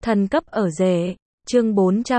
Thần cấp ở rể. Chương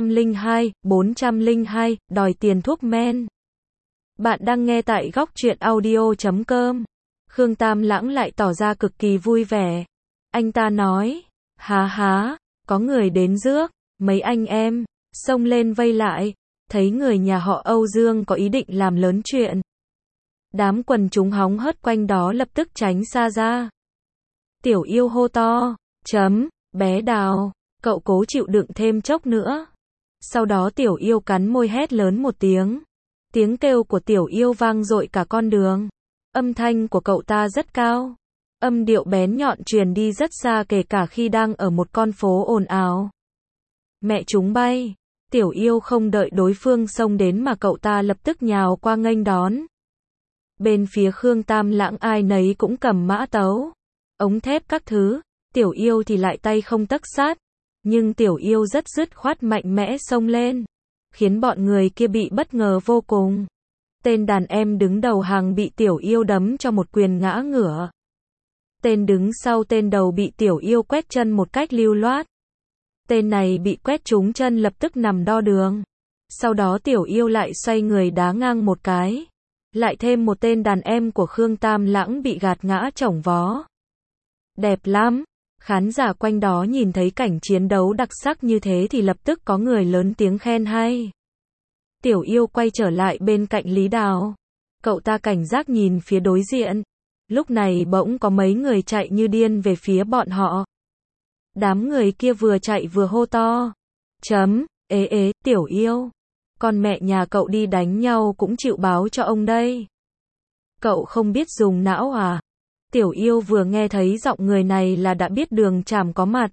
402, đòi tiền thuốc men. Bạn đang nghe tại góc truyện audio.com. Khương Tam Lãng lại tỏ ra cực kỳ vui vẻ. Anh ta nói, há, có người đến rước, mấy anh em, xông lên vây lại, thấy người nhà họ Âu Dương có ý định làm lớn chuyện. Đám quần chúng hóng hớt quanh đó lập tức tránh xa ra. Tiểu Yêu hô to, bé Đào, cậu cố chịu đựng thêm chốc nữa. Sau đó Tiểu Yêu cắn môi hét lớn một tiếng. Tiếng kêu của Tiểu Yêu vang dội cả con đường. Âm thanh của cậu ta rất cao. Âm điệu bén nhọn truyền đi rất xa kể cả khi đang ở một con phố ồn ào. Mẹ chúng bay. Tiểu Yêu không đợi đối phương xông đến mà cậu ta lập tức nhào qua nghênh đón. Bên phía Khương Tam Lãng ai nấy cũng cầm mã tấu, ống thép các thứ. Tiểu Yêu thì lại tay không tấc sát. Nhưng Tiểu Yêu rất dứt khoát mạnh mẽ xông lên, khiến bọn người kia bị bất ngờ vô cùng. Tên đàn em đứng đầu hàng bị Tiểu Yêu đấm cho một quyền ngã ngửa. Tên đứng sau tên đầu bị Tiểu Yêu quét chân một cách lưu loát. Tên này bị quét trúng chân lập tức nằm đo đường. Sau đó Tiểu Yêu lại xoay người đá ngang một cái. Lại thêm một tên đàn em của Khương Tam Lãng bị gạt ngã chổng vó. Đẹp lắm. Khán giả quanh đó nhìn thấy cảnh chiến đấu đặc sắc như thế thì lập tức có người lớn tiếng khen hay. Tiểu Yêu quay trở lại bên cạnh Lý Đào. Cậu ta cảnh giác nhìn phía đối diện. Lúc này bỗng có mấy người chạy như điên về phía bọn họ. Đám người kia vừa chạy vừa hô to. Tiểu Yêu. Con mẹ nhà cậu đi đánh nhau cũng chịu báo cho ông đây. Cậu không biết dùng não à? Tiểu Yêu vừa nghe thấy giọng người này là đã biết Đường Trảm có mặt.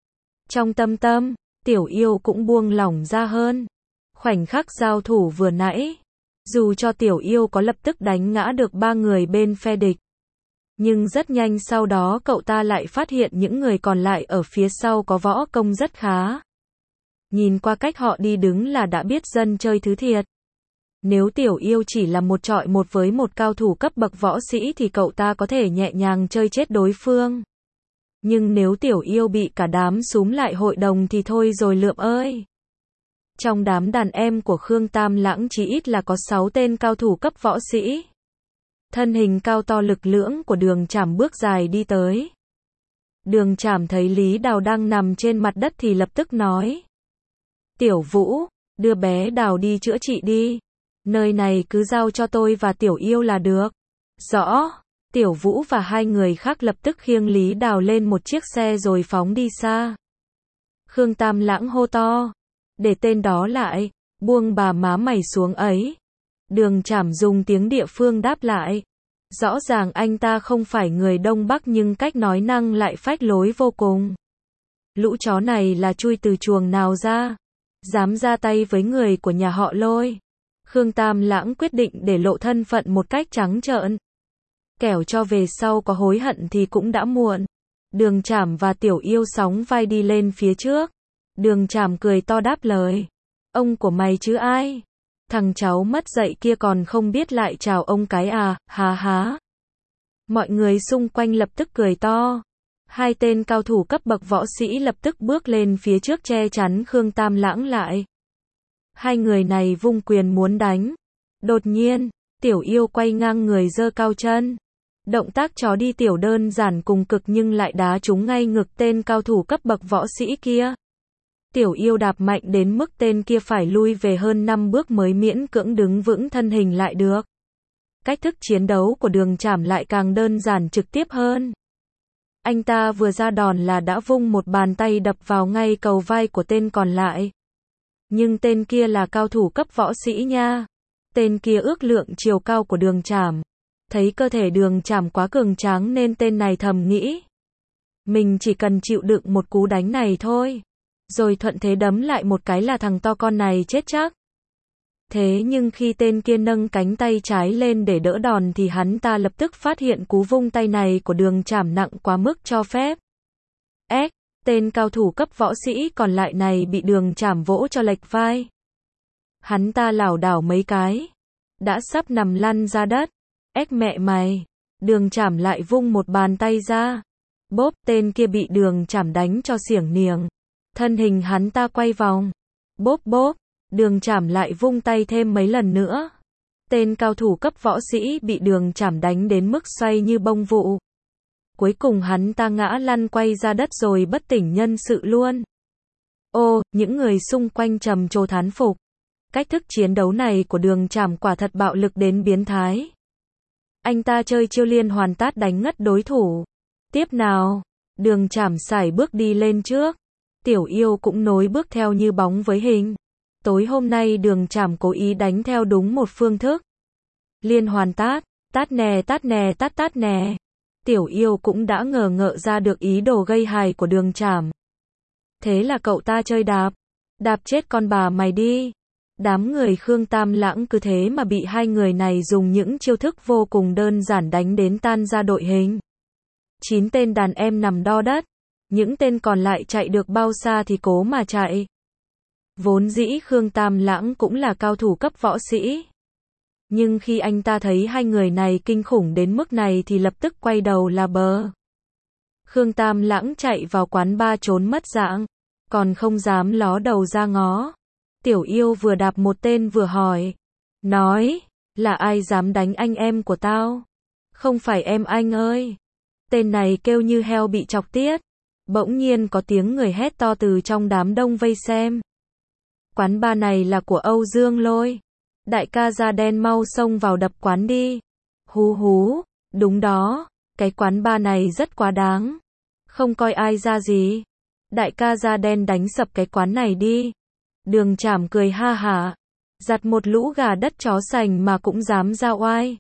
Trong tâm, Tiểu Yêu cũng buông lỏng ra hơn. Khoảnh khắc giao thủ vừa nãy, dù cho Tiểu Yêu có lập tức đánh ngã được 3 người bên phe địch, nhưng rất nhanh sau đó cậu ta lại phát hiện những người còn lại ở phía sau có võ công rất khá. Nhìn qua cách họ đi đứng là đã biết dân chơi thứ thiệt. Nếu Tiểu Yêu chỉ là một chọi một với một cao thủ cấp bậc võ sĩ thì cậu ta có thể nhẹ nhàng chơi chết đối phương. Nhưng nếu Tiểu Yêu bị cả đám xúm lại hội đồng thì thôi rồi Lượm ơi. Trong đám đàn em của Khương Tam Lãng chỉ ít là có 6 tên cao thủ cấp võ sĩ. Thân hình cao to lực lưỡng của Đường Trảm bước dài đi tới. Đường Trảm thấy Lý Đào đang nằm trên mặt đất thì lập tức nói. Tiểu Vũ, đưa bé Đào đi chữa trị đi. Nơi này cứ giao cho tôi và Tiểu Yêu là được. Rõ. Tiểu Vũ và 2 người khác lập tức khiêng Lý Đào lên một chiếc xe rồi phóng đi xa. Khương Tam Lãng hô to. Để tên đó lại, buông bà má mày xuống ấy. Đường Trảm dùng tiếng địa phương đáp lại. Rõ ràng anh ta không phải người Đông Bắc nhưng cách nói năng lại phách lối vô cùng. Lũ chó này là chui từ chuồng nào ra? Dám ra tay với người của nhà họ Lôi. Khương Tam Lãng quyết định để lộ thân phận một cách trắng trợn. Kẻo cho về sau có hối hận thì cũng đã muộn. Đường Trảm và Tiểu Yêu sóng vai đi lên phía trước. Đường Trảm cười to đáp lời. Ông của mày chứ ai? Thằng cháu mất dạy kia còn không biết lại chào ông cái à, há. Mọi người xung quanh lập tức cười to. 2 tên cao thủ cấp bậc võ sĩ lập tức bước lên phía trước che chắn Khương Tam Lãng lại. 2 người này vung quyền muốn đánh. Đột nhiên, Tiểu Yêu quay ngang người giơ cao chân. Động tác chó đi tiểu đơn giản cùng cực nhưng lại đá trúng ngay ngực tên cao thủ cấp bậc võ sĩ kia. Tiểu Yêu đạp mạnh đến mức tên kia phải lui về hơn 5 bước mới miễn cưỡng đứng vững thân hình lại được. Cách thức chiến đấu của Đường Trảm lại càng đơn giản trực tiếp hơn. Anh ta vừa ra đòn là đã vung một bàn tay đập vào ngay cầu vai của tên còn lại. Nhưng tên kia là cao thủ cấp võ sĩ nha. Tên kia ước lượng chiều cao của Đường Trảm. Thấy cơ thể Đường Trảm quá cường tráng nên tên này thầm nghĩ. Mình chỉ cần chịu đựng một cú đánh này thôi. Rồi thuận thế đấm lại một cái là thằng to con này chết chắc. Thế nhưng khi tên kia nâng cánh tay trái lên để đỡ đòn thì hắn ta lập tức phát hiện cú vung tay này của Đường Trảm nặng quá mức cho phép. Tên cao thủ cấp võ sĩ còn lại này bị Đường Trảm vỗ cho lệch vai. Hắn ta lảo đảo mấy cái. Đã sắp nằm lăn ra đất. Mẹ mày. Đường Trảm lại vung một bàn tay ra. Bốp, tên kia bị Đường Trảm đánh cho xiểng niềng. Thân hình hắn ta quay vòng. Bốp bốp, Đường Trảm lại vung tay thêm mấy lần nữa. Tên cao thủ cấp võ sĩ bị Đường Trảm đánh đến mức xoay như bông vụ. Cuối cùng hắn ta ngã lăn quay ra đất rồi bất tỉnh nhân sự luôn. Ô, những người xung quanh trầm trồ thán phục. Cách thức chiến đấu này của Đường Trảm quả thật bạo lực đến biến thái. Anh ta chơi chiêu liên hoàn tát đánh ngất đối thủ. Tiếp nào, Đường Trảm sải bước đi lên trước. Tiểu Yêu cũng nối bước theo như bóng với hình. Tối hôm nay Đường Trảm cố ý đánh theo đúng một phương thức. Liên hoàn tát, tát nè tát nè tát tát nè. Tiểu Yêu cũng đã ngờ ngợ ra được ý đồ gây hài của Đường Trảm. Thế là cậu ta chơi đạp. Đạp chết con bà mày đi. Đám người Khương Tam Lãng cứ thế mà bị hai người này dùng những chiêu thức vô cùng đơn giản đánh đến tan ra đội hình. 9 tên đàn em nằm đo đất. Những tên còn lại chạy được bao xa thì cố mà chạy. Vốn dĩ Khương Tam Lãng cũng là cao thủ cấp võ sĩ. Nhưng khi anh ta thấy hai người này kinh khủng đến mức này thì lập tức quay đầu là bờ. Khương Tam Lãng chạy vào quán bar trốn mất dạng, còn không dám ló đầu ra ngó. Tiểu Yêu vừa đạp một tên vừa hỏi. Nói, là ai dám đánh anh em của tao? Không phải em anh ơi. Tên này kêu như heo bị chọc tiết. Bỗng nhiên có tiếng người hét to từ trong đám đông vây xem. Quán bar này là của Âu Dương Lôi. Đại ca da đen mau xông vào đập quán đi. Hú hú, đúng đó, cái quán bar này rất quá đáng. Không coi ai ra gì. Đại ca da đen đánh sập cái quán này đi. Đường Trảm cười ha hả. Giặt một lũ gà đất chó sành mà cũng dám ra oai.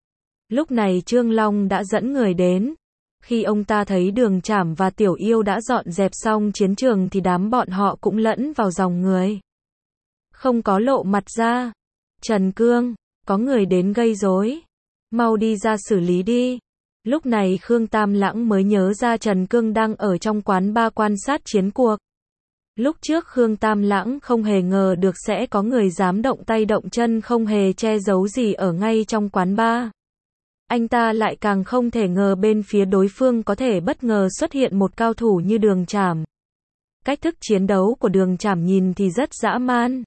Lúc này Trương Long đã dẫn người đến. Khi ông ta thấy Đường Trảm và Tiểu Yêu đã dọn dẹp xong chiến trường thì đám bọn họ cũng lẫn vào dòng người. Không có lộ mặt ra. Trần Cương, có người đến gây rối. Mau đi ra xử lý đi. Lúc này Khương Tam Lãng mới nhớ ra Trần Cương đang ở trong quán bar quan sát chiến cuộc. Lúc trước Khương Tam Lãng không hề ngờ được sẽ có người dám động tay động chân không hề che giấu gì ở ngay trong quán bar. Anh ta lại càng không thể ngờ bên phía đối phương có thể bất ngờ xuất hiện một cao thủ như Đường Trảm. Cách thức chiến đấu của Đường Trảm nhìn thì rất dã man.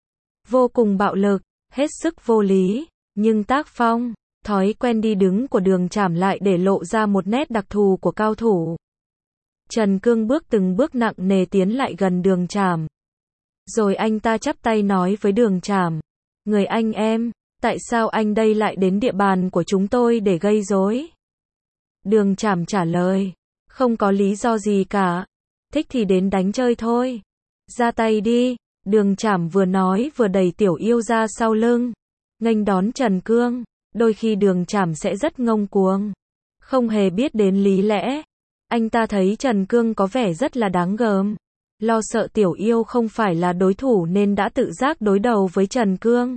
Vô cùng bạo lực, hết sức vô lý, nhưng tác phong, thói quen đi đứng của Đường Trảm lại để lộ ra một nét đặc thù của cao thủ. Trần Cương từng bước nặng nề tiến lại gần Đường Trảm. Rồi anh ta chắp tay nói với Đường Trảm. Người anh em, tại sao anh đây lại đến địa bàn của chúng tôi để gây rối? Đường Trảm trả lời. Không có lý do gì cả. Thích thì đến đánh chơi thôi. Ra tay đi. Đường Trảm vừa nói vừa đẩy Tiểu Yêu ra sau lưng. Nghênh đón Trần Cương. Đôi khi Đường Trảm sẽ rất ngông cuồng. Không hề biết đến lý lẽ. Anh ta thấy Trần Cương có vẻ rất là đáng gờm. Lo sợ Tiểu Yêu không phải là đối thủ nên đã tự giác đối đầu với Trần Cương.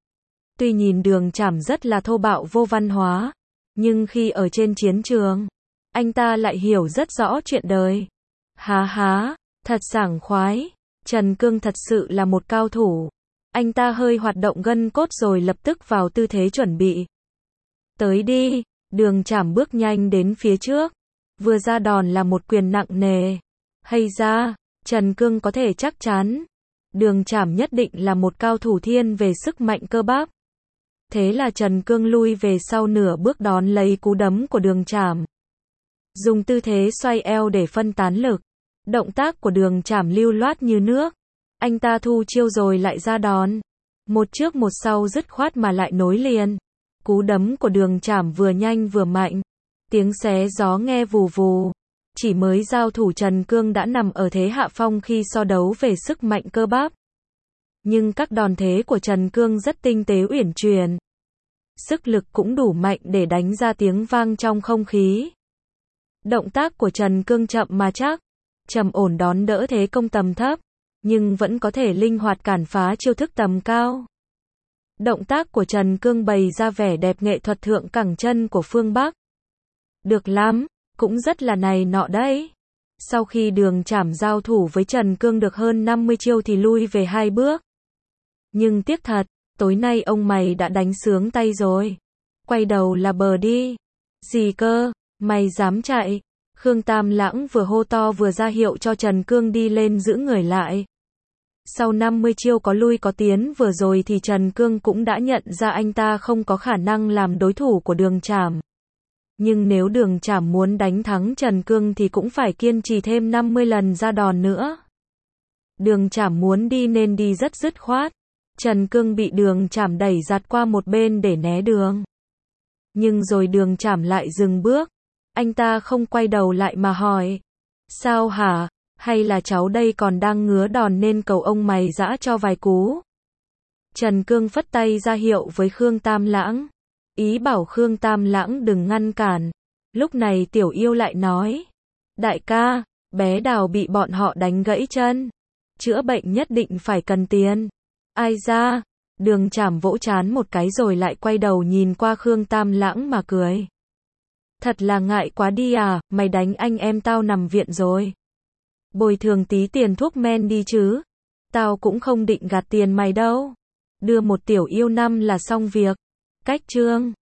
Tuy nhìn Đường Trảm rất là thô bạo vô văn hóa. Nhưng khi ở trên chiến trường, anh ta lại hiểu rất rõ chuyện đời. Há há, thật sảng khoái. Trần Cương thật sự là một cao thủ. Anh ta hơi hoạt động gân cốt rồi lập tức vào tư thế chuẩn bị. Tới đi, Đường Trảm bước nhanh đến phía trước. Vừa ra đòn là một quyền nặng nề. Hay ra, Trần Cương có thể chắc chắn. Đường Trảm nhất định là một cao thủ thiên về sức mạnh cơ bắp. Thế là Trần Cương lui về sau nửa bước đón lấy cú đấm của Đường Trảm. Dùng tư thế xoay eo để phân tán lực. Động tác của Đường Trảm lưu loát như nước. Anh ta thu chiêu rồi lại ra đòn. Một trước một sau dứt khoát mà lại nối liền. Cú đấm của Đường Trảm vừa nhanh vừa mạnh. Tiếng xé gió nghe vù vù. Chỉ mới giao thủ Trần Cương đã nằm ở thế hạ phong khi so đấu về sức mạnh cơ bắp. Nhưng các đòn thế của Trần Cương rất tinh tế uyển chuyển. Sức lực cũng đủ mạnh để đánh ra tiếng vang trong không khí. Động tác của Trần Cương chậm mà chắc. Trầm ổn đón đỡ thế công tầm thấp. Nhưng vẫn có thể linh hoạt cản phá chiêu thức tầm cao. Động tác của Trần Cương bày ra vẻ đẹp nghệ thuật thượng cẳng chân của phương Bắc. Được lắm, cũng rất là này nọ đấy. Sau khi Đường Trảm giao thủ với Trần Cương được hơn 50 chiêu thì lui về 2 bước. Nhưng tiếc thật, tối nay ông mày đã đánh sướng tay rồi. Quay đầu là bờ đi. Gì cơ, mày dám chạy? Khương Tam Lãng vừa hô to vừa ra hiệu cho Trần Cương đi lên giữ người lại. Sau 50 chiêu có lui có tiến vừa rồi thì Trần Cương cũng đã nhận ra anh ta không có khả năng làm đối thủ của Đường Trảm. Nhưng nếu Đường Trảm muốn đánh thắng Trần Cương thì cũng phải kiên trì thêm 50 lần ra đòn nữa. Đường Trảm muốn đi nên đi rất dứt khoát. Trần Cương bị Đường Trảm đẩy giạt qua một bên để né đường. Nhưng rồi Đường Trảm lại dừng bước. Anh ta không quay đầu lại mà hỏi. Sao hả? Hay là cháu đây còn đang ngứa đòn nên cầu ông mày giã cho vài cú? Trần Cương phất tay ra hiệu với Khương Tam Lãng. Ý bảo Khương Tam Lãng đừng ngăn cản. Lúc này Tiểu Yêu lại nói. Đại ca, bé Đào bị bọn họ đánh gãy chân. Chữa bệnh nhất định phải cần tiền. Ai ra? Đường Trảm vỗ trán một cái rồi lại quay đầu nhìn qua Khương Tam Lãng mà cười. Thật là ngại quá đi à, mày đánh anh em tao nằm viện rồi. Bồi thường tí tiền thuốc men đi chứ. Tao cũng không định gạt tiền mày đâu. Đưa một Tiểu Yêu 5 là xong việc. Cách chương